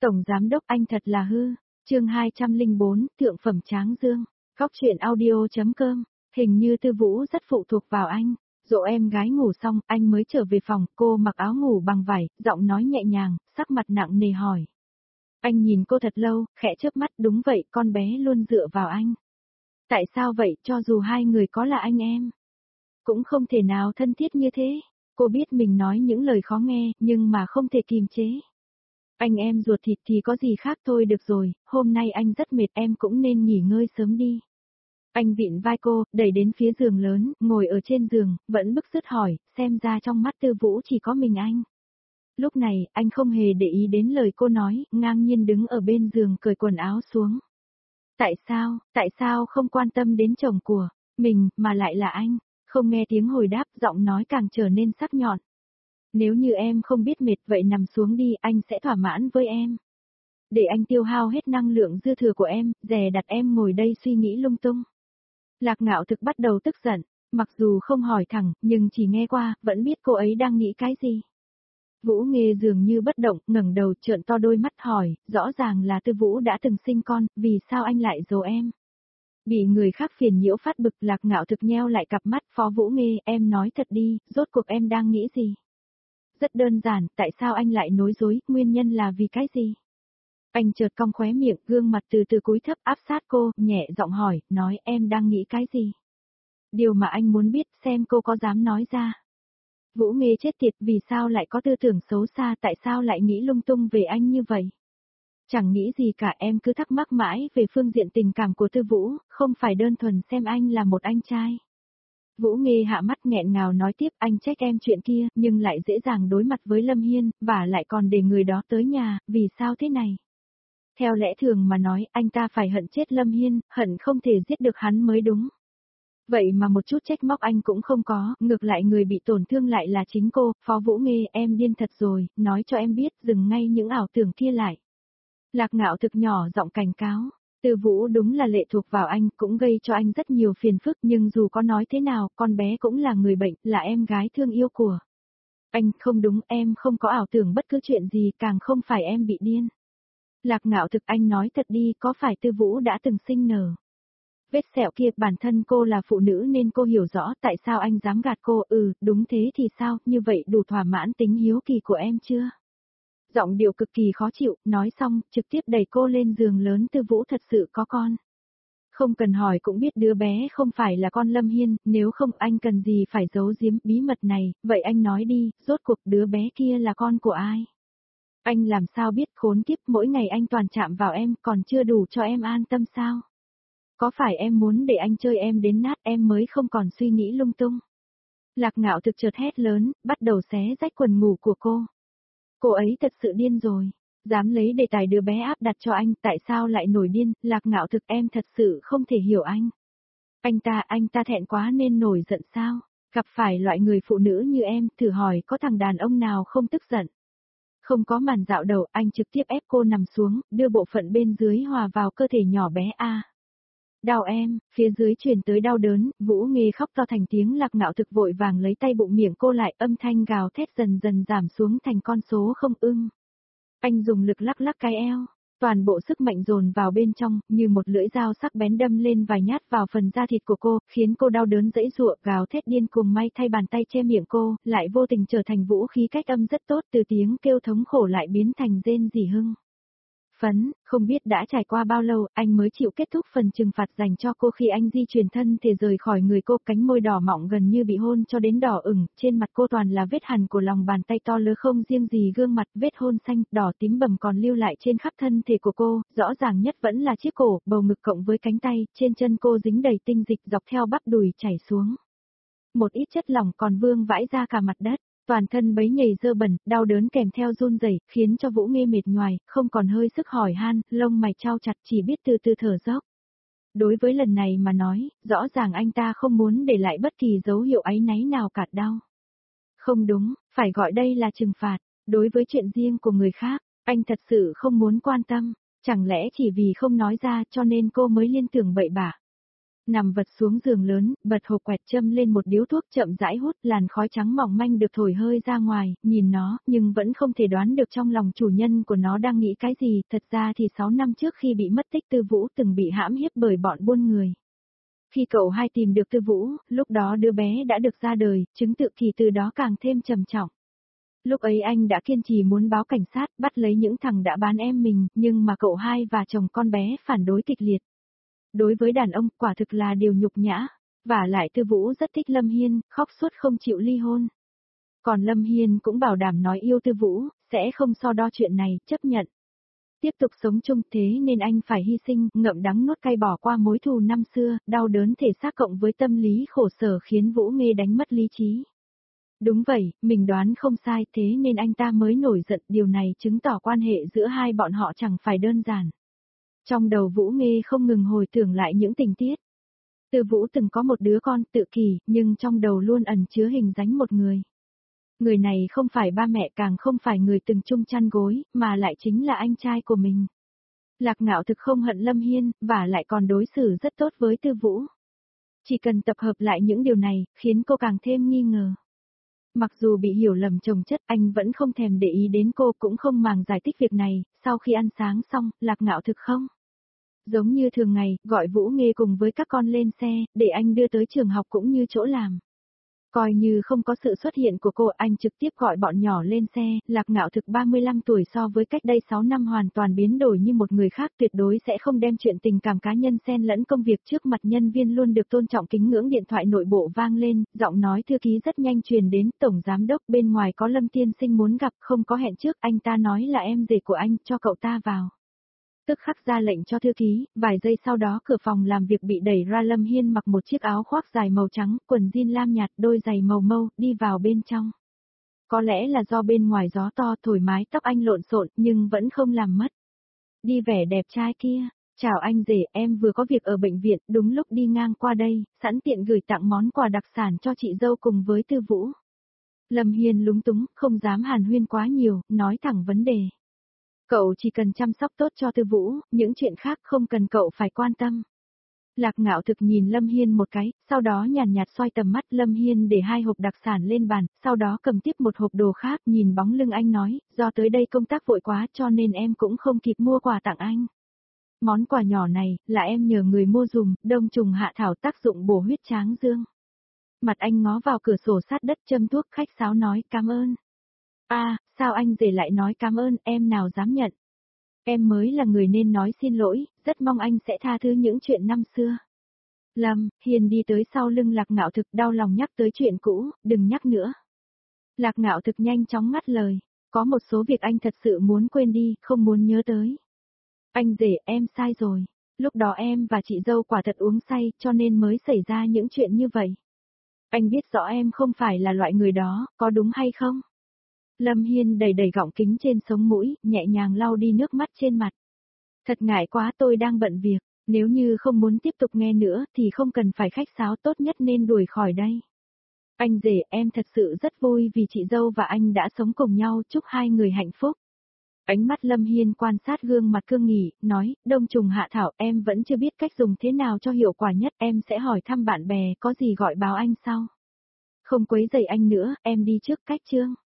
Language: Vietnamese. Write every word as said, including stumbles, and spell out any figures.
Tổng giám đốc anh thật là hư. Chương hai trăm lẻ bốn, thượng phẩm Tráng Dương. Góc truyện audio chấm com. Hình như Tư Vũ rất phụ thuộc vào anh. Dỗ em gái ngủ xong, anh mới trở về phòng, cô mặc áo ngủ bằng vải, giọng nói nhẹ nhàng, sắc mặt nặng nề hỏi. Anh nhìn cô thật lâu, khẽ chớp mắt, đúng vậy, con bé luôn dựa vào anh. Tại sao vậy, cho dù hai người có là anh em, cũng không thể nào thân thiết như thế. Cô biết mình nói những lời khó nghe, nhưng mà không thể kìm chế. Anh em ruột thịt thì có gì khác thôi, được rồi, hôm nay anh rất mệt, em cũng nên nghỉ ngơi sớm đi. Anh vịn vai cô, đẩy đến phía giường lớn, ngồi ở trên giường, vẫn bức rứt hỏi, xem ra trong mắt Tư Vũ chỉ có mình anh. Lúc này, anh không hề để ý đến lời cô nói, ngang nhiên đứng ở bên giường cởi quần áo xuống. Tại sao, tại sao không quan tâm đến chồng của mình, mà lại là anh? Không nghe tiếng hồi đáp, giọng nói càng trở nên sắc nhọn. Nếu như em không biết mệt vậy nằm xuống đi, anh sẽ thỏa mãn với em. Để anh tiêu hao hết năng lượng dư thừa của em, dè đặt em ngồi đây suy nghĩ lung tung. Lạc Ngạo Thực bắt đầu tức giận, mặc dù không hỏi thẳng, nhưng chỉ nghe qua, vẫn biết cô ấy đang nghĩ cái gì. Vũ Nghê dường như bất động, ngẩng đầu trợn to đôi mắt hỏi, rõ ràng là Tư Vũ đã từng sinh con, vì sao anh lại giấu em? Bị người khác phiền nhiễu phát bực, Lạc Ngạo Thực nheo lại cặp mắt, Phó Vũ Nghê, em nói thật đi, rốt cuộc em đang nghĩ gì? Rất đơn giản, tại sao anh lại nói dối, nguyên nhân là vì cái gì? Anh chợt cong khóe miệng, gương mặt từ từ cúi thấp áp sát cô, nhẹ giọng hỏi, nói em đang nghĩ cái gì? Điều mà anh muốn biết, xem cô có dám nói ra. Vũ Nghê chết tiệt, vì sao lại có tư tưởng xấu xa, tại sao lại nghĩ lung tung về anh như vậy? Chẳng nghĩ gì cả, em cứ thắc mắc mãi về phương diện tình cảm của Tư Vũ, không phải đơn thuần xem anh là một anh trai. Vũ Nghê hạ mắt nghẹn ngào nói tiếp, anh trách em chuyện kia, nhưng lại dễ dàng đối mặt với Lâm Hiên, và lại còn để người đó tới nhà, vì sao thế này? Theo lẽ thường mà nói, anh ta phải hận chết Lâm Hiên, hận không thể giết được hắn mới đúng. Vậy mà một chút trách móc anh cũng không có, ngược lại người bị tổn thương lại là chính cô. Phó Vũ Nghê, em điên thật rồi, nói cho em biết, dừng ngay những ảo tưởng kia lại. Lạc Ngạo Thực nhỏ giọng cảnh cáo, Tư Vũ đúng là lệ thuộc vào anh, cũng gây cho anh rất nhiều phiền phức, nhưng dù có nói thế nào, con bé cũng là người bệnh, là em gái thương yêu của anh. Không đúng, em không có ảo tưởng bất cứ chuyện gì, càng không phải em bị điên. Lạc Ngạo Thực, anh nói thật đi, có phải Tư Vũ đã từng sinh nở? Vết sẹo kia, bản thân cô là phụ nữ nên cô hiểu rõ, tại sao anh dám gạt cô? Ừ, đúng thế thì sao, như vậy đủ thỏa mãn tính hiếu kỳ của em chưa? Giọng điệu cực kỳ khó chịu, nói xong, trực tiếp đẩy cô lên giường lớn. Tư Vũ thật sự có con. Không cần hỏi cũng biết đứa bé không phải là con Lâm Hiên, nếu không anh cần gì phải giấu giếm bí mật này, vậy anh nói đi, rốt cuộc đứa bé kia là con của ai? Anh làm sao biết, khốn kiếp, mỗi ngày anh toàn chạm vào em, còn chưa đủ cho em an tâm sao? Có phải em muốn để anh chơi em đến nát em mới không còn suy nghĩ lung tung? Lạc Ngạo Thực chợt hét lớn, bắt đầu xé rách quần ngủ của cô. Cô ấy thật sự điên rồi, dám lấy đề tài đứa bé áp đặt cho anh, tại sao lại nổi điên? Lạc Ngạo Thực, em thật sự không thể hiểu anh. Anh ta, anh ta thẹn quá nên nổi giận sao? Gặp phải loại người phụ nữ như em, thử hỏi có thằng đàn ông nào không tức giận? Không có màn dạo đầu, anh trực tiếp ép cô nằm xuống, đưa bộ phận bên dưới hòa vào cơ thể nhỏ bé a. Đau em, phía dưới truyền tới đau đớn, Vũ Nghê khóc to thành tiếng. Lạc Ngạo Thực vội vàng lấy tay bụng miệng cô lại, âm thanh gào thét dần dần giảm xuống thành con số không ưng. Anh dùng lực lắc lắc cái eo, toàn bộ sức mạnh dồn vào bên trong, như một lưỡi dao sắc bén đâm lên vài nhát vào phần da thịt của cô, khiến cô đau đớn giãy giụa, gào thét điên cuồng. May thay bàn tay che miệng cô, lại vô tình trở thành vũ khí cách âm rất tốt, từ tiếng kêu thống khổ lại biến thành rên rỉ hưng phấn. Không biết đã trải qua bao lâu, anh mới chịu kết thúc phần trừng phạt dành cho cô khi anh di chuyển thân thể rời khỏi người cô, cánh môi đỏ mọng gần như bị hôn cho đến đỏ ửng, trên mặt cô toàn là vết hằn của lòng bàn tay to lớn, không riêng gì gương mặt, vết hôn xanh, đỏ tím bầm còn lưu lại trên khắp thân thể của cô, rõ ràng nhất vẫn là chiếc cổ, bầu ngực cộng với cánh tay, trên chân cô dính đầy tinh dịch dọc theo bắp đùi chảy xuống. Một ít chất lỏng còn vương vãi ra cả mặt đất. Toàn thân bấy nhầy dơ bẩn, đau đớn kèm theo run rẩy, khiến cho Vũ Nghê mệt nhoài, không còn hơi sức hỏi han, lông mày chau chặt, chỉ biết từ từ thở dốc. Đối với lần này mà nói, rõ ràng anh ta không muốn để lại bất kỳ dấu hiệu áy náy nào cả. Đau. Không đúng, phải gọi đây là trừng phạt. Đối với chuyện riêng của người khác, anh thật sự không muốn quan tâm. Chẳng lẽ chỉ vì không nói ra cho nên cô mới liên tưởng bậy bạ? Nằm vật xuống giường lớn, bật hộp quẹt châm lên một điếu thuốc chậm rãi hút, làn khói trắng mỏng manh được thổi hơi ra ngoài, nhìn nó, nhưng vẫn không thể đoán được trong lòng chủ nhân của nó đang nghĩ cái gì, thật ra thì sáu năm trước khi bị mất tích Tư Vũ từng bị hãm hiếp bởi bọn buôn người. Khi cậu hai tìm được Tư Vũ, lúc đó đứa bé đã được ra đời, chứng tự kỷ từ đó càng thêm trầm trọng. Lúc ấy anh đã kiên trì muốn báo cảnh sát, bắt lấy những thằng đã bán em mình, nhưng mà cậu hai và chồng con bé phản đối kịch liệt. Đối với đàn ông, quả thực là điều nhục nhã. Và lại Tư Vũ rất thích Lâm Hiên, khóc suốt không chịu ly hôn. Còn Lâm Hiên cũng bảo đảm nói yêu Tư Vũ, sẽ không so đo chuyện này, chấp nhận. Tiếp tục sống chung thế nên anh phải hy sinh, ngậm đắng nuốt cay bỏ qua mối thù năm xưa, đau đớn thể xác cộng với tâm lý khổ sở khiến Vũ Nghê đánh mất lý trí. Đúng vậy, mình đoán không sai thế nên anh ta mới nổi giận, điều này chứng tỏ quan hệ giữa hai bọn họ chẳng phải đơn giản. Trong đầu Vũ Nghê không ngừng hồi tưởng lại những tình tiết. Tư Vũ từng có một đứa con tự kỷ, nhưng trong đầu luôn ẩn chứa hình dáng một người. Người này không phải ba mẹ càng không phải người từng chung chăn gối, mà lại chính là anh trai của mình. Lạc Ngạo thực không hận Lâm Hiên, và lại còn đối xử rất tốt với Tư Vũ. Chỉ cần tập hợp lại những điều này, khiến cô càng thêm nghi ngờ. Mặc dù bị hiểu lầm chồng chất, anh vẫn không thèm để ý đến cô, cũng không màng giải thích việc này. Sau khi ăn sáng xong, Lạc Ngạo thực không? Giống như thường ngày, gọi Vũ Nghê cùng với các con lên xe, để anh đưa tới trường học cũng như chỗ làm. Coi như không có sự xuất hiện của cô, anh trực tiếp gọi bọn nhỏ lên xe. Lạc Ngạo thực ba mươi lăm tuổi so với cách đây sáu năm hoàn toàn biến đổi như một người khác, tuyệt đối sẽ không đem chuyện tình cảm cá nhân xen lẫn công việc trước mặt nhân viên luôn được tôn trọng kính ngưỡng. Điện thoại nội bộ vang lên, giọng nói thư ký rất nhanh truyền đến, tổng giám đốc bên ngoài có Lâm tiên sinh muốn gặp, không có hẹn trước, anh ta nói là em rể của anh, cho cậu ta vào. Tức khắc ra lệnh cho thư ký, vài giây sau đó cửa phòng làm việc bị đẩy ra. Lâm Hiên mặc một chiếc áo khoác dài màu trắng, quần jean lam nhạt, đôi giày màu mâu, đi vào bên trong. Có lẽ là do bên ngoài gió to thổi mái tóc anh lộn xộn, nhưng vẫn không làm mất đi vẻ đẹp trai kia. Chào anh rể, em vừa có việc ở bệnh viện, đúng lúc đi ngang qua đây, sẵn tiện gửi tặng món quà đặc sản cho chị dâu cùng với Tư Vũ. Lâm Hiên lúng túng, không dám hàn huyên quá nhiều, nói thẳng vấn đề. Cậu chỉ cần chăm sóc tốt cho Tư Vũ, những chuyện khác không cần cậu phải quan tâm. Lạc Ngạo thực nhìn Lâm Hiên một cái, sau đó nhàn nhạt xoay tầm mắt. Lâm Hiên để hai hộp đặc sản lên bàn, sau đó cầm tiếp một hộp đồ khác, nhìn bóng lưng anh nói, do tới đây công tác vội quá cho nên em cũng không kịp mua quà tặng anh. Món quà nhỏ này, là em nhờ người mua dùm, đông trùng hạ thảo tác dụng bổ huyết tráng dương. Mặt anh ngó vào cửa sổ sát đất châm thuốc, khách sáo nói cảm ơn. À, sao anh rể lại nói cảm ơn, em nào dám nhận. Em mới là người nên nói xin lỗi, rất mong anh sẽ tha thứ những chuyện năm xưa. Lâm Hiên đi tới sau lưng Lạc Ngạo thực, đau lòng nhắc tới chuyện cũ, đừng nhắc nữa. Lạc Ngạo thực nhanh chóng ngắt lời, có một số việc anh thật sự muốn quên đi, không muốn nhớ tới. Anh rể, em sai rồi, lúc đó em và chị dâu quả thật uống say cho nên mới xảy ra những chuyện như vậy. Anh biết rõ em không phải là loại người đó, có đúng hay không? Lâm Hiên đầy đầy gọng kính trên sống mũi, nhẹ nhàng lau đi nước mắt trên mặt. Thật ngại quá, tôi đang bận việc, nếu như không muốn tiếp tục nghe nữa thì không cần phải khách sáo, tốt nhất nên đuổi khỏi đây. Anh rể, em thật sự rất vui vì chị dâu và anh đã sống cùng nhau, chúc hai người hạnh phúc. Ánh mắt Lâm Hiên quan sát gương mặt cương nghị, nói, đông trùng hạ thảo, em vẫn chưa biết cách dùng thế nào cho hiệu quả nhất, em sẽ hỏi thăm bạn bè, có gì gọi báo anh sau. Không quấy rầy anh nữa, em đi trước, cách chương.